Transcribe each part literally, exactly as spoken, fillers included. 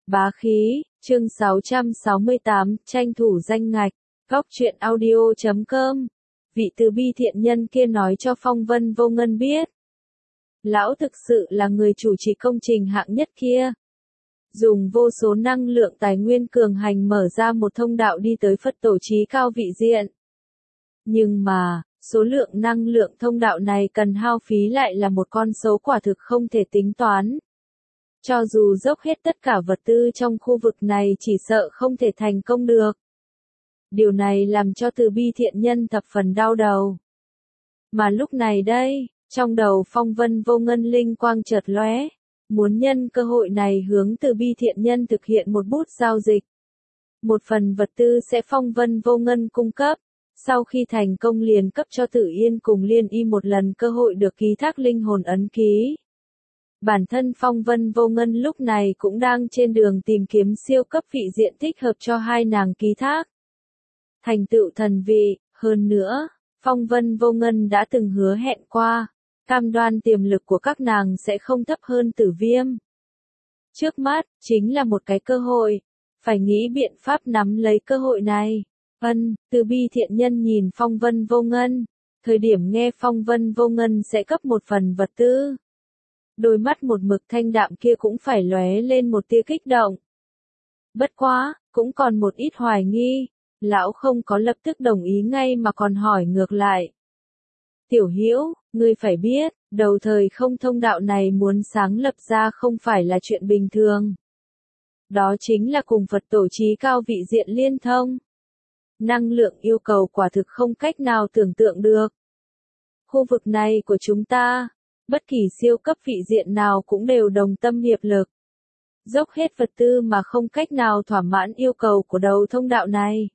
Bá khí, chương sáu trăm sáu mươi tám, tranh thủ danh ngạch, góc truyện audio chấm com. Vị từ bi thiện nhân kia nói cho Phong Vân Vô Ngân biết. Lão thực sự là người chủ trì công trình hạng nhất kia. Dùng vô số năng lượng tài nguyên cường hành mở ra một thông đạo đi tới Phật tổ chí cao vị diện. Nhưng mà, số lượng năng lượng thông đạo này cần hao phí lại là một con số quả thực không thể tính toán. Cho dù dốc hết tất cả vật tư trong khu vực này chỉ sợ không thể thành công được. Điều này làm cho từ bi thiện nhân thập phần đau đầu. Mà lúc này đây, trong đầu Phong Vân Vô Ngân linh quang chợt lóe, muốn nhân cơ hội này hướng từ bi thiện nhân thực hiện một bút giao dịch. Một phần vật tư sẽ Phong Vân Vô Ngân cung cấp, sau khi thành công liền cấp cho Tử Yên cùng Liên Y một lần cơ hội được ký thác linh hồn ấn ký. Bản thân Phong Vân Vô Ngân lúc này cũng đang trên đường tìm kiếm siêu cấp vị diện thích hợp cho hai nàng ký thác. Thành tựu thần vị, hơn nữa, Phong Vân Vô Ngân đã từng hứa hẹn qua, cam đoan tiềm lực của các nàng sẽ không thấp hơn Tử Viêm. Trước mắt, chính là một cái cơ hội, phải nghĩ biện pháp nắm lấy cơ hội này. Ân, từ bi thiện nhân nhìn Phong Vân Vô Ngân, thời điểm nghe Phong Vân Vô Ngân sẽ cấp một phần vật tư. Đôi mắt một mực thanh đạm kia cũng phải lóe lên một tia kích động. Bất quá, cũng còn một ít hoài nghi, lão không có lập tức đồng ý ngay mà còn hỏi ngược lại. Tiểu Hữu, ngươi phải biết, đầu thời không thông đạo này muốn sáng lập ra không phải là chuyện bình thường. Đó chính là cùng Phật tổ chí cao vị diện liên thông. Năng lượng yêu cầu quả thực không cách nào tưởng tượng được. Khu vực này của chúng ta, bất kỳ siêu cấp vị diện nào cũng đều đồng tâm hiệp lực. Dốc hết vật tư mà không cách nào thỏa mãn yêu cầu của đầu thông đạo này.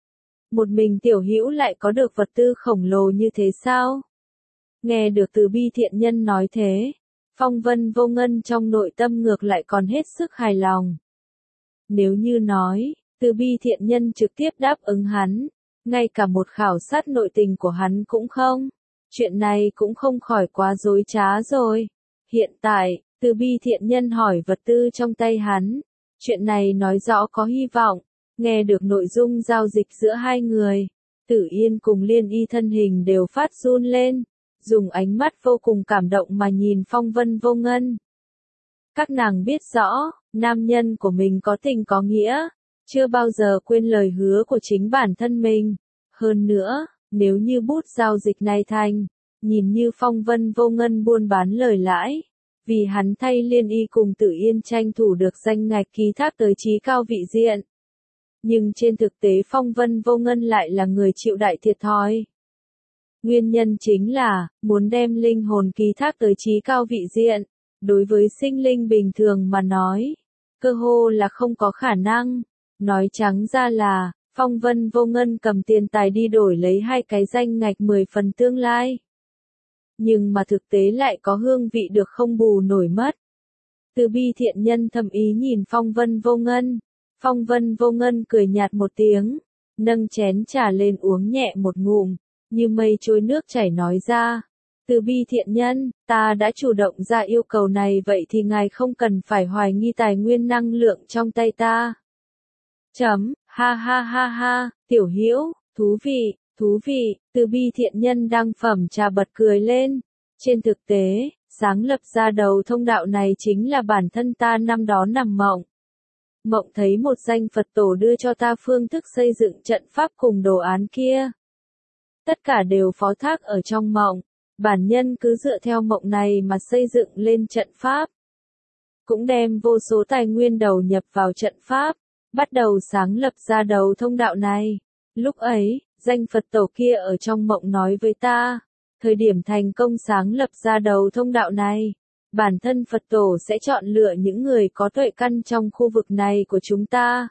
Một mình Tiểu Hữu lại có được vật tư khổng lồ như thế sao? Nghe được từ bi thiện nhân nói thế, Phong Vân Vô Ngân trong nội tâm ngược lại còn hết sức hài lòng. Nếu như nói, từ bi thiện nhân trực tiếp đáp ứng hắn, ngay cả một khảo sát nội tình của hắn cũng không. Chuyện này cũng không khỏi quá dối trá rồi. Hiện tại, từ bi thiện nhân hỏi vật tư trong tay hắn. Chuyện này nói rõ có hy vọng. Nghe được nội dung giao dịch giữa hai người. Tử Yên cùng Liên Y thân hình đều phát run lên. Dùng ánh mắt vô cùng cảm động mà nhìn Phong Vân Vô Ngân. Các nàng biết rõ, nam nhân của mình có tình có nghĩa. Chưa bao giờ quên lời hứa của chính bản thân mình. Hơn nữa, nếu như bút giao dịch này thành, nhìn như Phong Vân Vô Ngân buôn bán lời lãi, vì hắn thay Liên Y cùng Tử Yên tranh thủ được danh ngạch ký thác tới chí cao vị diện. Nhưng trên thực tế Phong Vân Vô Ngân lại là người chịu đại thiệt thòi. Nguyên nhân chính là, muốn đem linh hồn ký thác tới chí cao vị diện, đối với sinh linh bình thường mà nói, cơ hồ là không có khả năng. Nói trắng ra là, Phong Vân Vô Ngân cầm tiền tài đi đổi lấy hai cái danh ngạch mười phần tương lai. Nhưng mà thực tế lại có hương vị được không bù nổi mất. Từ bi thiện nhân thầm ý nhìn Phong Vân Vô Ngân. Phong Vân Vô Ngân cười nhạt một tiếng, nâng chén trà lên uống nhẹ một ngụm, như mây trôi nước chảy nói ra. Từ bi thiện nhân, ta đã chủ động ra yêu cầu này vậy thì ngài không cần phải hoài nghi tài nguyên năng lượng trong tay ta. Chấm, ha ha ha ha, Tiểu Hữu, thú vị, thú vị, từ bi thiện nhân đang phẩm trà bật cười lên. Trên thực tế, sáng lập ra đầu thông đạo này chính là bản thân ta năm đó nằm mộng. Mộng thấy một danh Phật tổ đưa cho ta phương thức xây dựng trận pháp cùng đồ án kia. Tất cả đều phó thác ở trong mộng, bản nhân cứ dựa theo mộng này mà xây dựng lên trận pháp. Cũng đem vô số tài nguyên đầu nhập vào trận pháp. Bắt đầu sáng lập ra đầu thông đạo này. Lúc ấy, danh Phật tổ kia ở trong mộng nói với ta, thời điểm thành công sáng lập ra đầu thông đạo này, bản thân Phật tổ sẽ chọn lựa những người có tuệ căn trong khu vực này của chúng ta.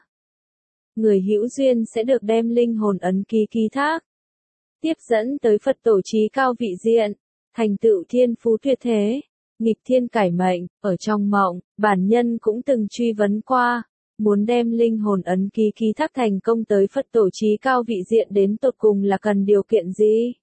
Người hữu duyên sẽ được đem linh hồn ấn ký ký thác, tiếp dẫn tới Phật tổ chí cao vị diện, thành tựu thiên phú tuyệt thế, nghịch thiên cải mệnh. Ở trong mộng, bản nhân cũng từng truy vấn qua. Muốn đem linh hồn ấn ký ký thác thành công tới Phật tổ chí cao vị diện đến tột cùng là cần điều kiện gì?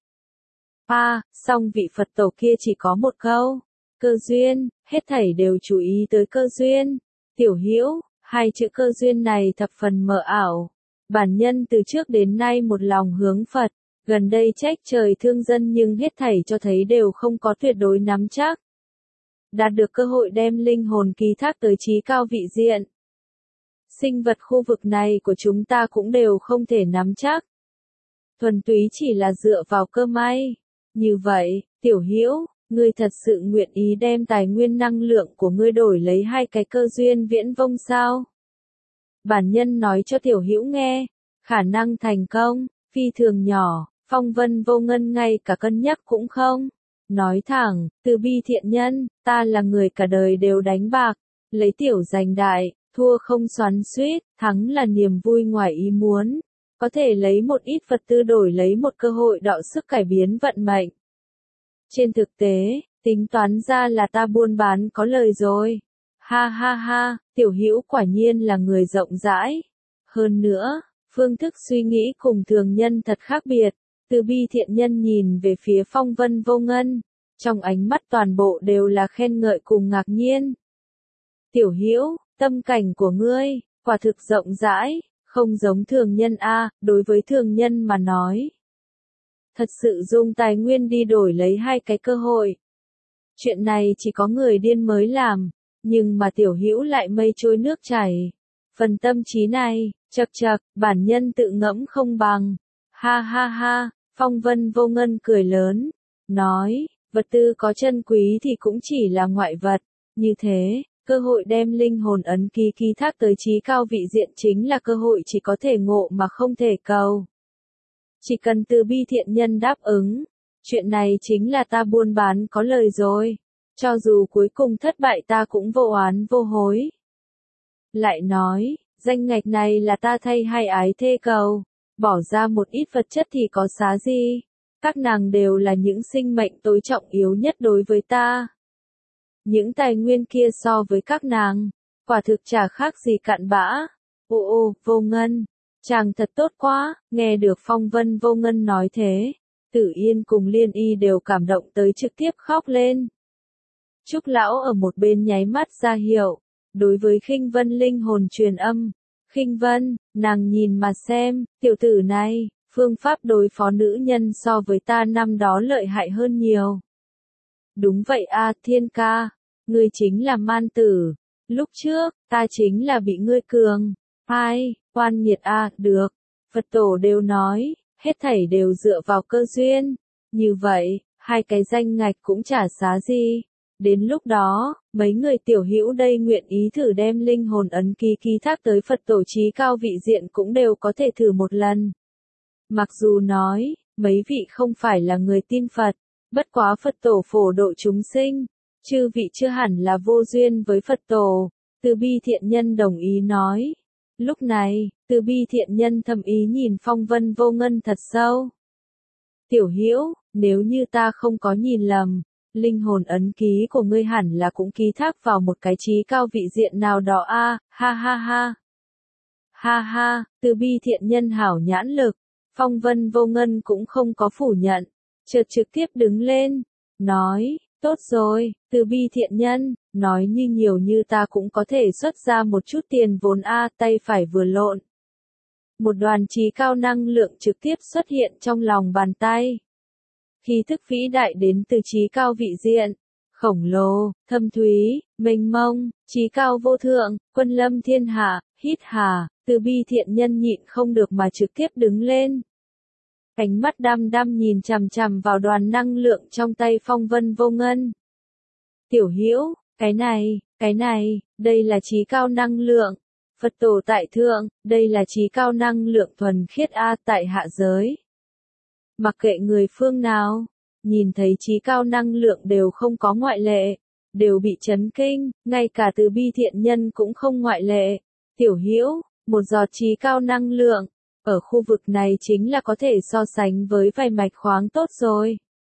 À, song vị Phật tổ kia chỉ có một câu. Cơ duyên, hết thảy đều chú ý tới cơ duyên. Tiểu Hữu, Hai chữ cơ duyên này thập phần mờ ảo. Bản nhân từ trước đến nay một lòng hướng Phật, gần đây trách trời thương dân nhưng hết thảy cho thấy đều không có tuyệt đối nắm chắc. Đạt được cơ hội đem linh hồn ký thác tới trí cao vị diện. Sinh vật khu vực này của chúng ta cũng đều không thể nắm chắc. Thuần túy chỉ là dựa vào cơ may. Như vậy, Tiểu Hữu, ngươi thật sự nguyện ý đem tài nguyên năng lượng của ngươi đổi lấy hai cái cơ duyên viễn vông sao? Bản nhân nói cho Tiểu Hữu nghe, khả năng thành công, phi thường nhỏ, Phong Vân Vô Ngân ngay cả cân nhắc cũng không. Nói thẳng, Từ Bi thiện nhân, ta là người cả đời đều đánh bạc, lấy tiểu giành đại, thua không xoắn xuýt, thắng là niềm vui ngoài ý muốn. Có thể lấy một ít vật tư đổi lấy một cơ hội đọ sức cải biến vận mệnh. Trên thực tế, tính toán ra là ta buôn bán có lời rồi. Ha ha ha, Tiểu Hữu quả nhiên là người rộng rãi. Hơn nữa, phương thức suy nghĩ cùng thường nhân thật khác biệt. Từ Bi thiện nhân nhìn về phía Phong Vân Vô Ngân, trong ánh mắt toàn bộ đều là khen ngợi cùng ngạc nhiên. Tiểu Hữu, tâm cảnh của ngươi, quả thực rộng rãi, không giống thường nhân a, đối với thường nhân mà nói. Thật sự dùng tài nguyên đi đổi lấy hai cái cơ hội. Chuyện này chỉ có người điên mới làm, nhưng mà Tiểu Hữu lại mây trôi nước chảy. Phần tâm trí này, chậc chậc, bản nhân tự ngẫm không bằng. Ha ha ha, Phong Vân Vô Ngân cười lớn, nói, vật tư có chân quý thì cũng chỉ là ngoại vật, như thế, cơ hội đem linh hồn ấn ký ký thác tới trí cao vị diện chính là cơ hội chỉ có thể ngộ mà không thể cầu. Chỉ cần Từ Bi thiện nhân đáp ứng, chuyện này chính là ta buôn bán có lời rồi, cho dù cuối cùng thất bại ta cũng vô oán vô hối. Lại nói, danh ngạch này là ta thay hai ái thê cầu. Bỏ ra một ít vật chất thì có giá gì? Các nàng đều là những sinh mệnh tối trọng yếu nhất đối với ta. Những tài nguyên kia so với các nàng, quả thực chả khác gì cặn bã. Ô ô, Vô Ngân, chàng thật tốt quá, nghe được Phong Vân Vô Ngân nói thế. Tử Yên cùng Liên Y đều cảm động tới trực tiếp khóc lên. Trúc Lão ở một bên nháy mắt ra hiệu, đối với Khinh Vân linh hồn truyền âm. Khinh Vân, nàng nhìn mà xem, tiểu tử này, phương pháp đối phó nữ nhân so với ta năm đó lợi hại hơn nhiều. Đúng vậy a, Thiên ca, ngươi chính là man tử, lúc trước, ta chính là bị ngươi cường. Ai, oan nghiệt a, được, Phật tổ đều nói, hết thảy đều dựa vào cơ duyên. Như vậy, hai cái danh ngạch cũng chả giá gì. Đến lúc đó, mấy người Tiểu Hữu đây nguyện ý thử đem linh hồn ấn ký ký thác tới Phật tổ trí cao vị diện cũng đều có thể thử một lần. Mặc dù nói, mấy vị không phải là người tin Phật, bất quá Phật tổ phổ độ chúng sinh, chư vị chưa hẳn là vô duyên với Phật tổ. Từ Bi thiện nhân đồng ý nói. Lúc này, Từ Bi thiện nhân thầm ý nhìn Phong Vân Vô Ngân thật sâu. Tiểu Hữu, nếu như ta không có nhìn lầm, linh hồn ấn ký của ngươi hẳn là cũng ký thác vào một cái trí cao vị diện nào đó a, ha ha ha. Ha ha, Từ Bi thiện nhân hảo nhãn lực, Phong Vân Vô Ngân cũng không có phủ nhận, chợt trực tiếp đứng lên, nói, tốt rồi, Từ Bi thiện nhân, nói như nhiều như ta cũng có thể xuất ra một chút tiền vốn a, tay phải vừa lộn. Một đoàn trí cao năng lượng trực tiếp xuất hiện trong lòng bàn tay. Khí thức vĩ đại đến từ trí cao vị diện, khổng lồ, thâm thúy, mênh mông, trí cao vô thượng, quân lâm thiên hạ, hít hà, Từ Bi thiện nhân nhịn không được mà trực tiếp đứng lên. Ánh mắt đăm đăm nhìn chằm chằm vào đoàn năng lượng trong tay Phong Vân Vô Ngân. Tiểu Hữu, cái này, cái này, đây là trí cao năng lượng. Phật tổ tại thượng, đây là trí cao năng lượng thuần khiết a tại hạ giới. Mặc kệ người phương nào, nhìn thấy trí cao năng lượng đều không có ngoại lệ, đều bị chấn kinh, ngay cả Từ Bi thiện nhân cũng không ngoại lệ. Tiểu Hữu, một giọt trí cao năng lượng, ở khu vực này chính là có thể so sánh với vài mạch khoáng tốt rồi.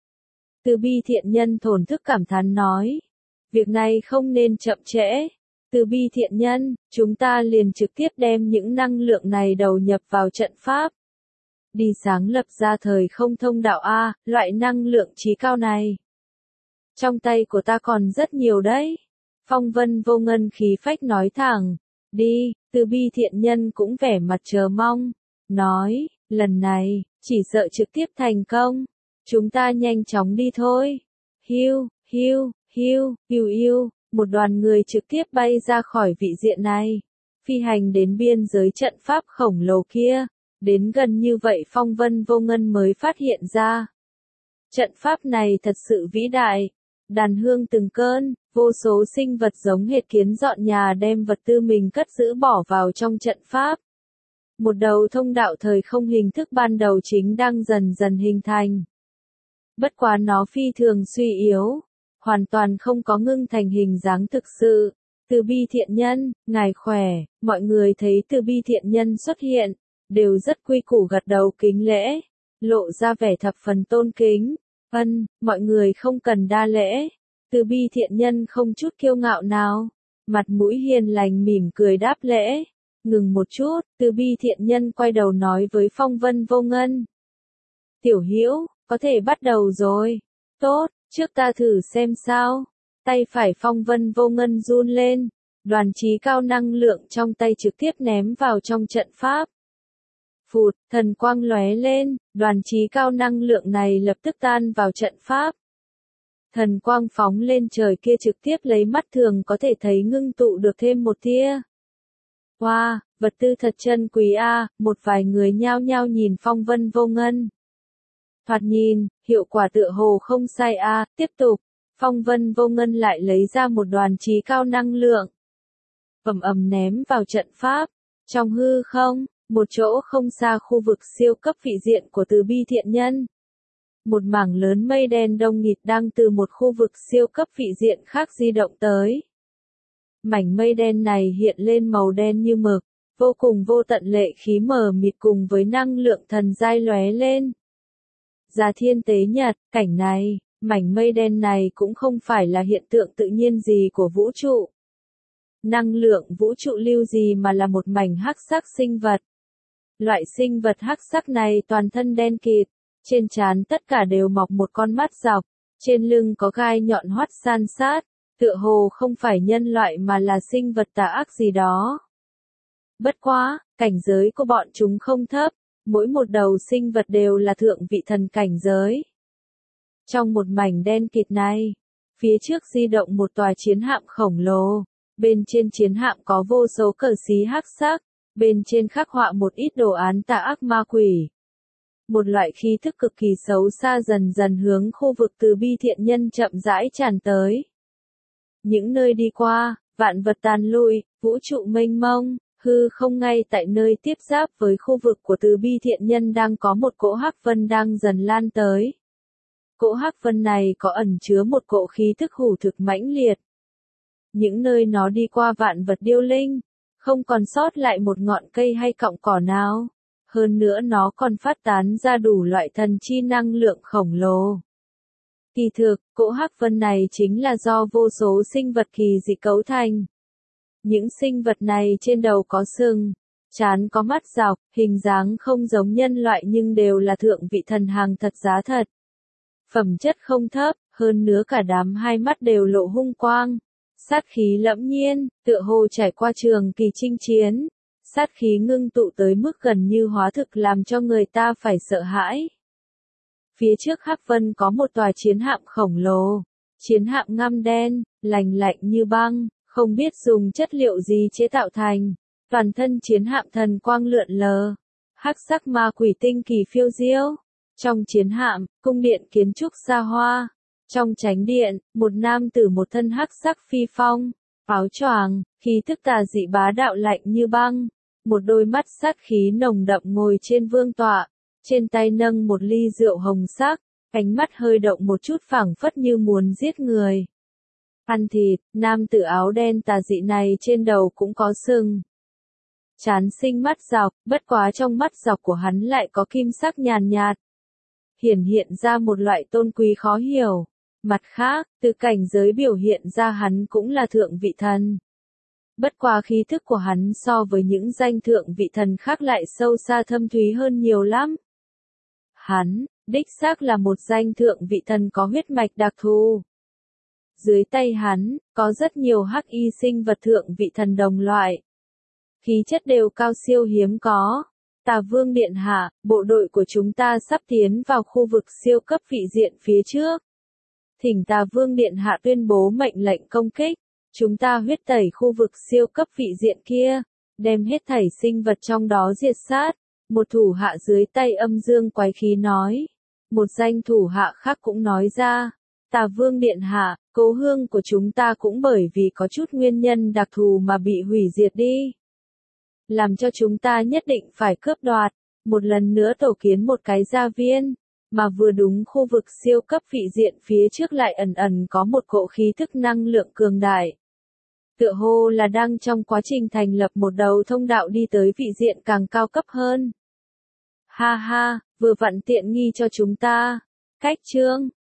Từ Bi thiện nhân thổn thức cảm thán nói, việc này không nên chậm trễ. Từ Bi thiện nhân, chúng ta liền trực tiếp đem những năng lượng này đầu nhập vào trận pháp. Đi sáng lập ra thời không thông đạo A, loại năng lượng trí cao này. Trong tay của ta còn rất nhiều đấy. Phong Vân Vô Ngân khí phách nói thẳng, Đi, Từ Bi thiện nhân cũng vẻ mặt chờ mong, nói, lần này, chỉ sợ trực tiếp thành công. Chúng ta nhanh chóng đi thôi. Hiu, hiu, hiu, hiu hiu, một đoàn người trực tiếp bay ra khỏi vị diện này. Phi hành đến biên giới trận pháp khổng lồ kia. Đến gần như vậy Phong Vân Vô Ngân mới phát hiện ra. Trận pháp này thật sự vĩ đại. Đàn hương từng cơn, vô số sinh vật giống hệt kiến dọn nhà đem vật tư mình cất giữ bỏ vào trong trận pháp. Một đầu thông đạo thời không hình thức ban đầu chính đang dần dần hình thành. Bất quá nó phi thường suy yếu, hoàn toàn không có ngưng thành hình dáng thực sự. Từ Bi thiện nhân, ngài khỏe, mọi người thấy Từ Bi thiện nhân xuất hiện, đều rất quy củ gật đầu kính lễ, lộ ra vẻ thập phần tôn kính. Ân, mọi người không cần đa lễ. Từ Bi thiện nhân không chút kiêu ngạo nào, mặt mũi hiền lành mỉm cười đáp lễ. Ngừng một chút, Từ Bi thiện nhân quay đầu nói với Phong Vân Vô Ngân. Tiểu Hữu, có thể bắt đầu rồi. Tốt, trước ta thử xem sao. Tay phải Phong Vân Vô Ngân run lên, đoàn trí cao năng lượng trong tay trực tiếp ném vào trong trận pháp. Phụt, thần quang lóe lên, đoàn trí cao năng lượng này lập tức tan vào trận pháp. Thần quang phóng lên trời kia trực tiếp lấy mắt thường có thể thấy ngưng tụ được thêm một tia. Wow, vật tư thật chân quý a, một vài người nhao nhao nhìn Phong Vân Vô Ngân. Thoạt nhìn, hiệu quả tựa hồ không sai a, tiếp tục, Phong Vân Vô Ngân lại lấy ra một đoàn trí cao năng lượng. Ầm ầm ném vào trận pháp, trong hư không, một chỗ không xa khu vực siêu cấp vị diện của Từ Bi thiện nhân. Một mảng lớn mây đen đông nghịt đang từ một khu vực siêu cấp vị diện khác di động tới. Mảnh mây đen này hiện lên màu đen như mực, vô cùng vô tận lệ khí mờ mịt cùng với năng lượng thần giai lóe lên. Già Thiên Tế Nhật, cảnh này, mảnh mây đen này cũng không phải là hiện tượng tự nhiên gì của vũ trụ. Năng lượng vũ trụ lưu gì mà là một mảnh hắc sắc sinh vật. Loại sinh vật hắc sắc này toàn thân đen kịt, trên trán tất cả đều mọc một con mắt dọc, trên lưng có gai nhọn hoắt san sát, tựa hồ không phải nhân loại mà là sinh vật tà ác gì đó. Bất quá, cảnh giới của bọn chúng không thấp, mỗi một đầu sinh vật đều là thượng vị thần cảnh giới. Trong một mảnh đen kịt này, phía trước di động một tòa chiến hạm khổng lồ, bên trên chiến hạm có vô số cờ xí hắc sắc, bên trên khắc họa một ít đồ án tà ác ma quỷ. Một loại khí thức cực kỳ xấu xa dần dần hướng khu vực Từ Bi thiện nhân chậm rãi tràn tới. Những nơi đi qua, vạn vật tàn lụi, vũ trụ mênh mông, hư không ngay tại nơi tiếp giáp với khu vực của Từ Bi thiện nhân đang có một cỗ hắc vân đang dần lan tới. Cỗ hắc vân này có ẩn chứa một cỗ khí thức hủ thực mãnh liệt. Những nơi nó đi qua vạn vật điêu linh, không còn sót lại một ngọn cây hay cọng cỏ nào. Hơn nữa nó còn phát tán ra đủ loại thần chi năng lượng khổng lồ. Kỳ thực, cỗ hắc vân này chính là do vô số sinh vật kỳ dị cấu thành. Những sinh vật này trên đầu có sừng, trán có mắt dọc, hình dáng không giống nhân loại nhưng đều là thượng vị thần hàng thật giá thật. Phẩm chất không thấp, hơn nữa cả đám hai mắt đều lộ hung quang. Sát khí lẫm nhiên, tựa hồ trải qua trường kỳ chinh chiến. Sát khí ngưng tụ tới mức gần như hóa thực làm cho người ta phải sợ hãi. Phía trước hắc vân có một tòa chiến hạm khổng lồ. Chiến hạm ngăm đen, lành lạnh như băng, không biết dùng chất liệu gì chế tạo thành. Toàn thân chiến hạm thần quang lượn lờ. Hắc sắc ma quỷ tinh kỳ phiêu diêu. Trong chiến hạm, cung điện kiến trúc xa hoa. Trong chánh điện, một nam tử một thân hắc sắc phi phong, áo choàng, khí thức tà dị bá đạo lạnh như băng. Một đôi mắt sát khí nồng đậm ngồi trên vương tọa, trên tay nâng một ly rượu hồng sắc, ánh mắt hơi động một chút phảng phất như muốn giết người. Ăn thịt, nam tử áo đen tà dị này trên đầu cũng có sừng. Trán sinh mắt dọc, bất quá trong mắt dọc của hắn lại có kim sắc nhàn nhạt. Hiển hiện ra một loại tôn quý khó hiểu. Mặt khác, từ cảnh giới biểu hiện ra hắn cũng là thượng vị thần. Bất quá khí thức của hắn so với những danh thượng vị thần khác lại sâu xa thâm thúy hơn nhiều lắm. Hắn, đích xác là một danh thượng vị thần có huyết mạch đặc thù. Dưới tay hắn, có rất nhiều hắc y sinh vật thượng vị thần đồng loại. khí chất đều cao siêu hiếm có. Tà Vương Điện Hạ, bộ đội của chúng ta sắp tiến vào khu vực siêu cấp vị diện phía trước. Thỉnh Tà Vương Điện Hạ tuyên bố mệnh lệnh công kích. Chúng ta huyết tẩy khu vực siêu cấp vị diện kia, đem hết thảy sinh vật trong đó diệt sát. Một thủ hạ dưới tay âm dương quái khí nói. Một danh thủ hạ khác cũng nói ra. Tà Vương Điện Hạ, cố hương của chúng ta cũng bởi vì có chút nguyên nhân đặc thù mà bị hủy diệt đi. Làm cho chúng ta nhất định phải cướp đoạt, một lần nữa tổ kiến một cái gia viên, mà vừa đúng khu vực siêu cấp vị diện phía trước lại ẩn ẩn có một cỗ khí thức năng lượng cường đại. Tựa hồ là đang trong quá trình thành lập một đầu thông đạo đi tới vị diện càng cao cấp hơn. Ha ha, vừa vặn tiện nghi cho chúng ta. Cách chương